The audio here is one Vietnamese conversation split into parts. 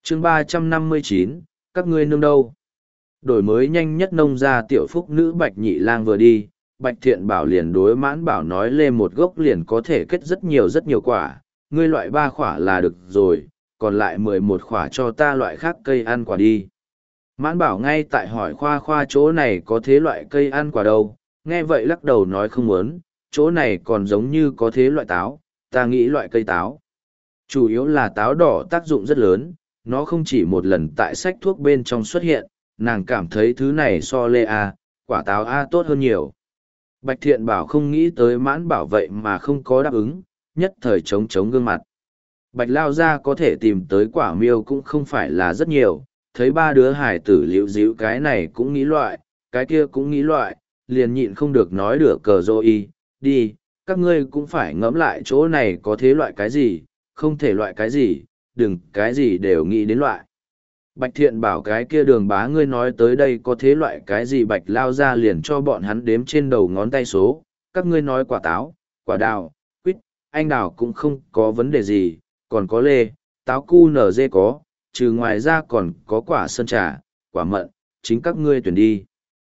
chương 359, các ngươi nương đâu? Đổi mới nhanh nhất nông gia tiểu phúc nữ Bạch Nhị Lang vừa đi, Bạch Thiện Bảo liền đối Mãn Bảo nói lên một gốc liền có thể kết rất nhiều quả, ngươi loại 3 quả là được rồi, còn lại 11 quả cho ta loại khác cây ăn quả đi. Mãn Bảo ngay tại hỏi Khoa chỗ này có thế loại cây ăn quả đâu, nghe vậy lắc đầu nói không muốn, chỗ này còn giống như có thế loại táo, ta nghĩ loại cây táo. Chủ yếu là táo đỏ tác dụng rất lớn, nó không chỉ một lần tại sách thuốc bên trong xuất hiện, nàng cảm thấy thứ này so lê A, quả táo A tốt hơn nhiều. Bạch Thiện Bảo không nghĩ tới Mãn Bảo vậy mà không có đáp ứng, nhất thời trống gương mặt. Bạch Lao Gia có thể tìm tới quả miêu cũng không phải là rất nhiều, thấy 3 đứa hải tử liễu díu cái này cũng nghĩ loại, cái kia cũng nghĩ loại, liền nhịn không được nói được cờ dô y, đi, các ngươi cũng phải ngẫm lại chỗ này có thế loại cái gì, không thể loại cái gì, đừng cái gì đều nghĩ đến loại. Bạch Thiện Bảo cái kia Đường Bá ngươi nói tới đây có thế loại cái gì Bạch Lao Gia liền cho bọn hắn đếm trên đầu ngón tay số, các ngươi nói quả táo, quả đào, quýt, anh đào cũng không có vấn đề gì, còn có lê, táo cu nở dê có, trừ ngoài ra còn có quả sơn trà, quả mận, chính các ngươi tuyển đi.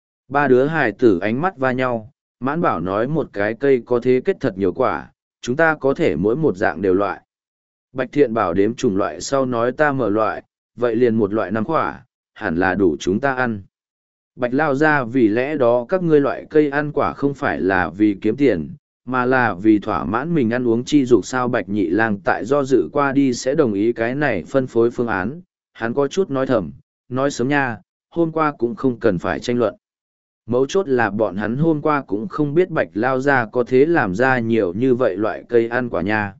3 đứa hài tử ánh mắt va nhau, Mãn Bảo nói một cái cây có thế kết thật nhiều quả, chúng ta có thể mỗi một dạng đều loại. Bạch Thiện Bảo đếm chủng loại sau nói ta mở loại, vậy liền một loại 5 quả, hẳn là đủ chúng ta ăn. Bạch Lao Gia vì lẽ đó các ngươi loại cây ăn quả không phải là vì kiếm tiền, mà là vì thỏa mãn mình ăn uống chi dục sao. Bạch Nhị Lang tại do dự qua đi sẽ đồng ý cái này phân phối phương án, hắn có chút nói thầm, nói sớm nha, hôm qua cũng không cần phải tranh luận. Mấu chốt là bọn hắn hôm qua cũng không biết Bạch Lao Gia có thế làm ra nhiều như vậy loại cây ăn quả nha.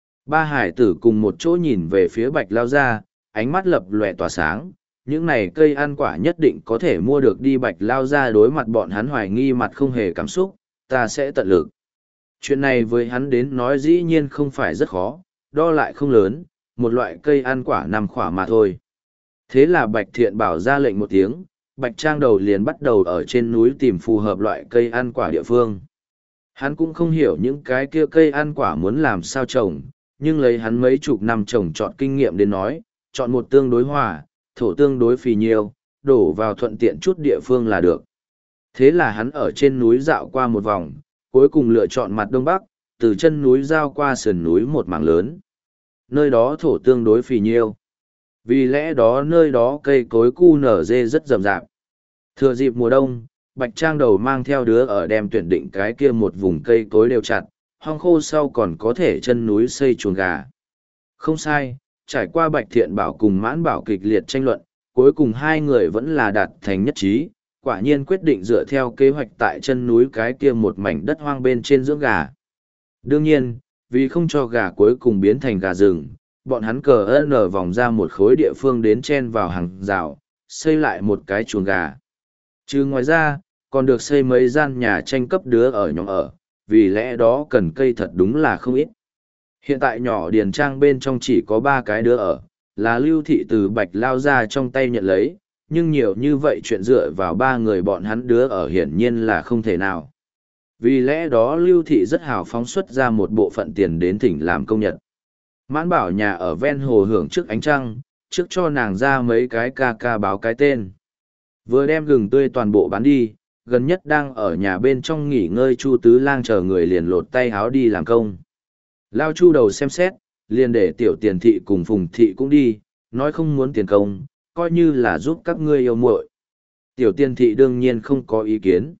3 hải tử cùng một chỗ nhìn về phía Bạch Lao Gia, ánh mắt lập lòe tỏa sáng, những này cây ăn quả nhất định có thể mua được đi. Bạch Lao Gia đối mặt bọn hắn hoài nghi mặt không hề cảm xúc, ta sẽ tận lực. Chuyện này với hắn đến nói dĩ nhiên không phải rất khó, đo lại không lớn, một loại cây ăn quả 5 quả mà thôi. Thế là Bạch Thiện Bảo ra lệnh một tiếng, Bạch Trang Đầu liền bắt đầu ở trên núi tìm phù hợp loại cây ăn quả địa phương. Hắn cũng không hiểu những cái kia cây ăn quả muốn làm sao trồng, nhưng lấy hắn mấy chục năm trồng chọn kinh nghiệm đến nói, chọn một tương đối hòa, thổ tương đối phì nhiều, đổ vào thuận tiện chút địa phương là được. Thế là hắn ở trên núi dạo qua một vòng, cuối cùng lựa chọn mặt đông bắc, từ chân núi giao qua sườn núi một mảng lớn. Nơi đó thổ tương đối phì nhiêu. Vì lẽ đó nơi đó cây cối cu nở dê rất rậm rạp. Thừa dịp mùa đông, Bạch Trang Đầu mang theo đứa ở đem tuyển định cái kia một vùng cây cối đều chặt, hoang khô sau còn có thể chân núi xây chuồng gà. Không sai, trải qua Bạch Thiện Bảo cùng Mãn Bảo kịch liệt tranh luận, cuối cùng 2 người vẫn là đạt thành nhất trí, quả nhiên quyết định dựa theo kế hoạch tại chân núi cái kia một mảnh đất hoang bên trên dưỡng gà. Đương nhiên, vì không cho gà cuối cùng biến thành gà rừng, bọn hắn cờ nở vòng ra một khối địa phương đến chen vào hàng rào, xây lại một cái chuồng gà. Chứ ngoài ra, còn được xây mấy gian nhà tranh cấp đứa ở nhóm ở, vì lẽ đó cần cây thật đúng là không ít. Hiện tại nhỏ điền trang bên trong chỉ có 3 cái đứa ở, là Lưu Thị từ Bạch Lao Gia trong tay nhận lấy, nhưng nhiều như vậy chuyện dựa vào 3 người bọn hắn đứa ở hiển nhiên là không thể nào. Vì lẽ đó Lưu Thị rất hào phóng xuất ra một bộ phận tiền đến thỉnh làm công nhật. Mãn Bảo nhà ở ven hồ hưởng trước ánh trăng, trước cho nàng ra mấy cái ca báo cái tên. Vừa đem gừng tươi toàn bộ bán đi, gần nhất đang ở nhà bên trong nghỉ ngơi Chu Tứ Lang chờ người liền lột tay háo đi làm công. Lao Chu Đầu xem xét, liền để Tiểu Tiền Thị cùng Phùng Thị cũng đi, nói không muốn tiền công, coi như là giúp các ngươi yêu muội. Tiểu Tiền Thị đương nhiên không có ý kiến.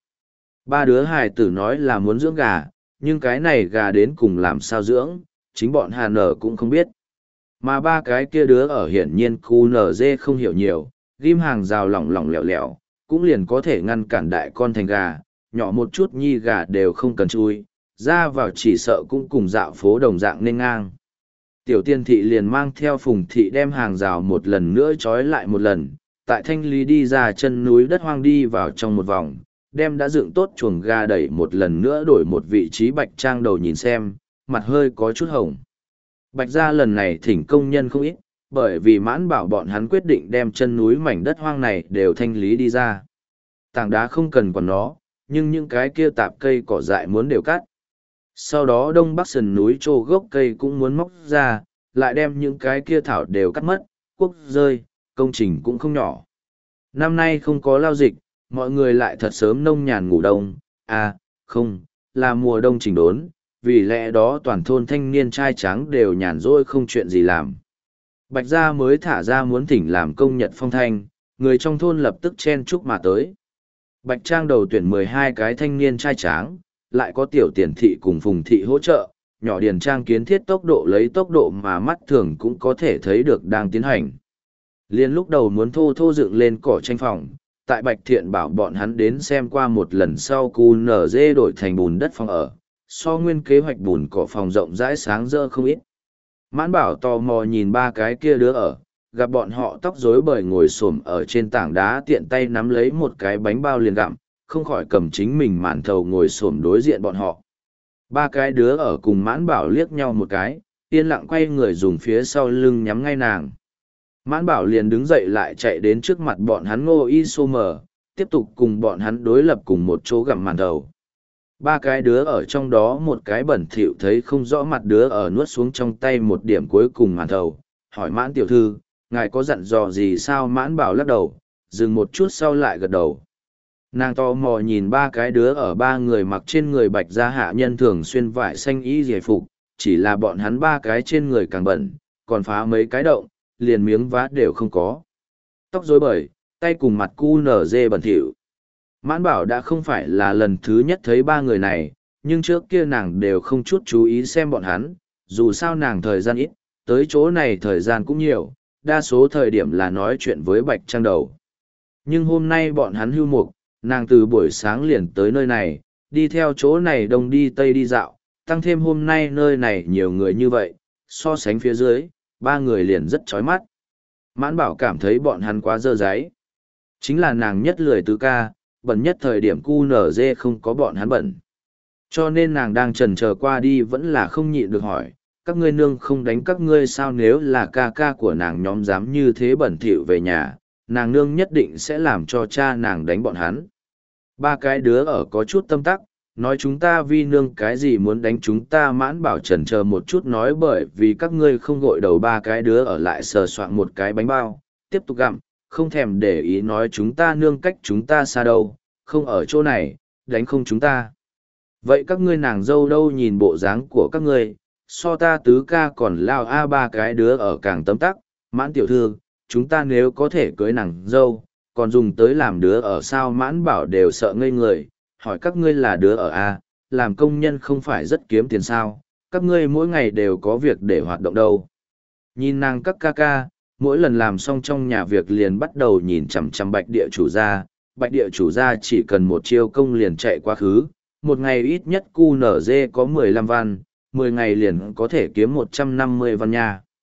3 đứa hài tử nói là muốn dưỡng gà, nhưng cái này gà đến cùng làm sao dưỡng, chính bọn Hà Nở cũng không biết. Mà 3 cái kia đứa ở hiển nhiên khu nở dê không hiểu nhiều, ghim hàng rào lỏng lẻo lẻo, cũng liền có thể ngăn cản đại con thành gà, nhỏ một chút nhi gà đều không cần chui, ra vào chỉ sợ cũng cùng dạo phố đồng dạng nên ngang. Tiểu Tiên Thị liền mang theo Phùng Thị đem hàng rào một lần nữa trói lại một lần, tại thanh lý đi ra chân núi đất hoang đi vào trong một vòng, đem đã dựng tốt chuồng gà đẩy một lần nữa đổi một vị trí. Bạch Trang Đầu nhìn xem, mặt hơi có chút hồng. Bạch gia lần này thỉnh công nhân không ít, bởi vì Mãn Bảo bọn hắn quyết định đem chân núi mảnh đất hoang này đều thanh lý đi ra. Tảng đá không cần còn nó, nhưng những cái kia tạp cây cỏ dại muốn đều cắt. Sau đó đông bắc sườn núi trô gốc cây cũng muốn móc ra, lại đem những cái kia thảo đều cắt mất, quốc rơi, công trình cũng không nhỏ. Năm nay không có lao dịch, mọi người lại thật sớm nông nhàn ngủ đông, à, không, là mùa đông chỉnh đốn, vì lẽ đó toàn thôn thanh niên trai tráng đều nhàn rỗi không chuyện gì làm. Bạch Gia mới thả ra muốn thỉnh làm công nhật phong thanh, người trong thôn lập tức chen chúc mà tới. Bạch Trang đầu tuyển 12 cái thanh niên trai tráng, lại có tiểu tiền thị cùng phùng thị hỗ trợ, nhỏ điền trang kiến thiết tốc độ lấy tốc độ mà mắt thường cũng có thể thấy được đang tiến hành. Liên lúc đầu muốn thô thô dựng lên cỏ tranh phòng, tại Bạch Thiện bảo bọn hắn đến xem qua một lần sau QNZ đổi thành bùn đất phòng ở, so nguyên kế hoạch bùn cỏ phòng rộng rãi sáng rỡ không ít. Mãn Bảo tò mò nhìn ba cái kia đứa ở, gặp bọn họ tóc rối bời ngồi xổm ở trên tảng đá tiện tay nắm lấy một cái bánh bao liền gặm, không khỏi cầm chính mình màn thầu ngồi xổm đối diện bọn họ. Ba cái đứa ở cùng Mãn Bảo liếc nhau một cái, yên lặng quay người dùng phía sau lưng nhắm ngay nàng. Mãn Bảo liền đứng dậy lại chạy đến trước mặt bọn hắn Ngô Y Sô Mờ, tiếp tục cùng bọn hắn đối lập cùng một chỗ gặm màn thầu. Ba cái đứa ở trong đó một cái bẩn thỉu thấy không rõ mặt đứa ở nuốt xuống trong tay một điểm cuối cùng màn thầu, hỏi Mãn tiểu thư, ngài có dặn dò gì sao? Mãn Bảo lắc đầu, dừng một chút sau lại gật đầu. Nàng tò mò nhìn ba cái đứa ở ba người mặc trên người Bạch Gia hạ nhân thường xuyên vải xanh y giải phục, chỉ là bọn hắn ba cái trên người càng bẩn, còn phá mấy cái động, liền miếng vá đều không có. Tóc rối bời, tay cùng mặt cu nở dê bẩn thỉu. Mãn Bảo đã không phải là lần thứ nhất thấy ba người này, nhưng trước kia nàng đều không chút chú ý xem bọn hắn, dù sao nàng thời gian ít, tới chỗ này thời gian cũng nhiều, đa số thời điểm là nói chuyện với Bạch Trang đầu. Nhưng hôm nay bọn hắn hưu mục, nàng từ buổi sáng liền tới nơi này, đi theo chỗ này đông đi tây đi dạo, tăng thêm hôm nay nơi này nhiều người như vậy, so sánh phía dưới, ba người liền rất chói mắt. Mãn Bảo cảm thấy bọn hắn quá dơ dáy. Chính là nàng nhất lười tứ ca, bẩn nhất thời điểm QNZ không có bọn hắn bẩn. Cho nên nàng đang chần chờ qua đi vẫn là không nhịn được hỏi, các ngươi nương không đánh các ngươi sao? Nếu là ca ca của nàng nhóm dám như thế bẩn thỉu về nhà, nàng nương nhất định sẽ làm cho cha nàng đánh bọn hắn. Ba cái đứa ở có chút tâm tắc, nói chúng ta vi nương cái gì muốn đánh chúng ta? Mãn Bảo chần chờ một chút nói bởi vì các ngươi không gội đầu. Ba cái đứa ở lại sờ soạn một cái bánh bao, tiếp tục gặm, không thèm để ý nói chúng ta nương cách chúng ta xa đâu, không ở chỗ này, đánh không chúng ta. Vậy các ngươi nàng dâu đâu? Nhìn bộ dáng của các ngươi, so ta tứ ca còn lao a. Ba cái đứa ở càng tấm tắc, Mãn tiểu thư, chúng ta nếu có thể cưới nàng dâu, còn dùng tới làm đứa ở sao? Mãn Bảo đều sợ ngây người, hỏi các ngươi là đứa ở a, làm công nhân không phải rất kiếm tiền sao? Các ngươi mỗi ngày đều có việc để hoạt động đâu. Nhìn nàng các ca ca, mỗi lần làm xong trong nhà việc liền bắt đầu nhìn chằm chằm Bạch địa chủ gia. Bạch địa chủ gia chỉ cần một chiêu công liền chạy quá khứ, một ngày ít nhất QNZ có 15 văn, 10 ngày liền có thể kiếm 150 văn nha.